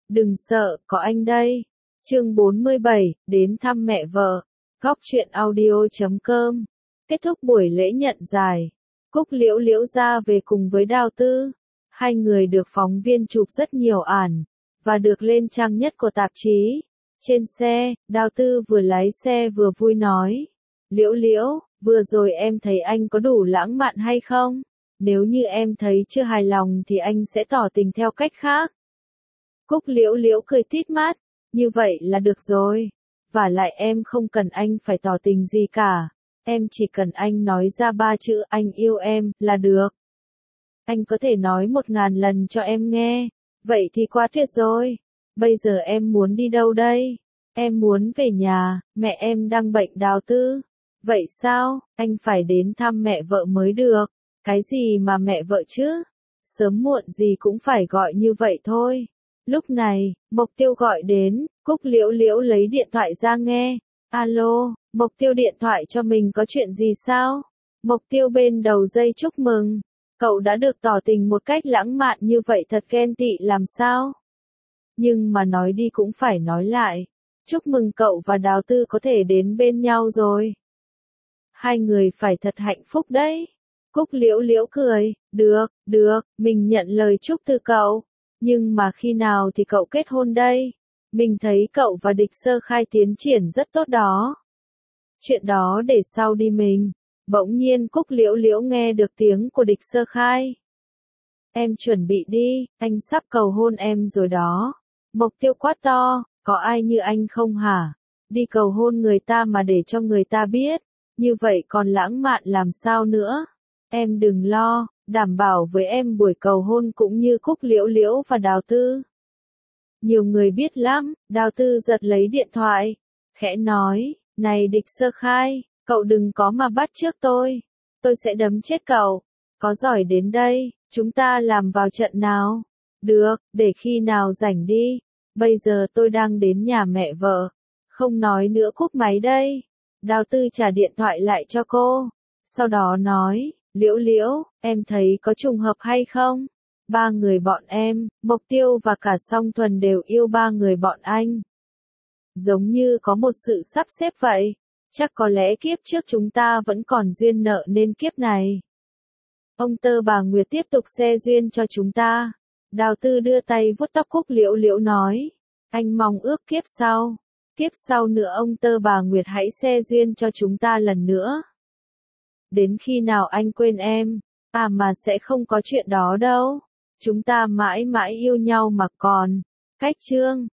Đừng sợ, có anh đây. Chương 47, đến thăm mẹ vợ. Góc truyện audio.com. Kết thúc buổi lễ nhận giải, Cúc Liễu Liễu ra về cùng với Đào Tư. Hai người được phóng viên chụp rất nhiều ảnh, và được lên trang nhất của tạp chí. Trên xe, Đào Tư vừa lái xe vừa vui nói. Liễu Liễu, vừa rồi em thấy anh có đủ lãng mạn hay không? Nếu như em thấy chưa hài lòng thì anh sẽ tỏ tình theo cách khác. Cúc Liễu Liễu cười tít mắt, như vậy là được rồi. Vả lại em không cần anh phải tỏ tình gì cả. Em chỉ cần anh nói ra 3 chữ anh yêu em là được. Anh có thể nói 1000 lần cho em nghe. Vậy thì quá tuyệt rồi. Bây giờ em muốn đi đâu đây? Em muốn về nhà, mẹ em đang bệnh. Đào Tư. Vậy sao, anh phải đến thăm mẹ vợ mới được. Cái gì mà mẹ vợ chứ? Sớm muộn gì cũng phải gọi như vậy thôi. Lúc này, Mộc Tiêu gọi đến, Cúc Liễu Liễu lấy điện thoại ra nghe. Alo, Mộc Tiêu điện thoại cho mình có chuyện gì sao? Mộc Tiêu bên đầu dây chúc mừng. Cậu đã được tỏ tình một cách lãng mạn như vậy thật ghen tị làm sao? Nhưng mà nói đi cũng phải nói lại. Chúc mừng cậu và Đào Tư có thể đến bên nhau rồi. Hai người phải thật hạnh phúc đấy. Cúc Liễu Liễu cười, được, mình nhận lời chúc từ cậu. Nhưng mà khi nào thì cậu kết hôn đây? Mình thấy cậu và Địch Sơ Khai tiến triển rất tốt đó. Chuyện đó để sau đi mình. Bỗng nhiên Cúc Liễu Liễu nghe được tiếng của Địch Sơ Khai. Em chuẩn bị đi, anh sắp cầu hôn em rồi đó. Mộc Tiêu quát to, có ai như anh không hả? Đi cầu hôn người ta mà để cho người ta biết, như vậy còn lãng mạn làm sao nữa? Em đừng lo, đảm bảo với em buổi cầu hôn cũng như Cúc Liễu Liễu và Đào Tư. Nhiều người biết lắm. Đào Tư giật lấy điện thoại, khẽ nói, này Địch Sơ Khai, cậu đừng có mà bắt chước tôi sẽ đấm chết cậu. Có giỏi đến đây, chúng ta làm vào trận nào? Được, để khi nào rảnh đi. Bây giờ tôi đang đến nhà mẹ vợ. Không nói nữa, cúp máy đây. Đào Tư trả điện thoại lại cho cô. Sau đó nói, Liễu Liễu, em thấy có trùng hợp hay không? 3 người bọn em, Mộc Tiêu và cả Song Thuần đều yêu 3 người bọn anh. Giống như có một sự sắp xếp vậy. Chắc có lẽ kiếp trước chúng ta vẫn còn duyên nợ nên kiếp này. Ông Tơ bà Nguyệt tiếp tục xe duyên cho chúng ta. Đào Tư đưa tay vuốt tóc Cúc Liễu Liễu nói. Anh mong ước kiếp sau nữa ông Tơ bà Nguyệt hãy xe duyên cho chúng ta lần nữa. Đến khi nào anh quên em? À mà sẽ không có chuyện đó đâu. Chúng ta mãi mãi yêu nhau mà còn. Cách chương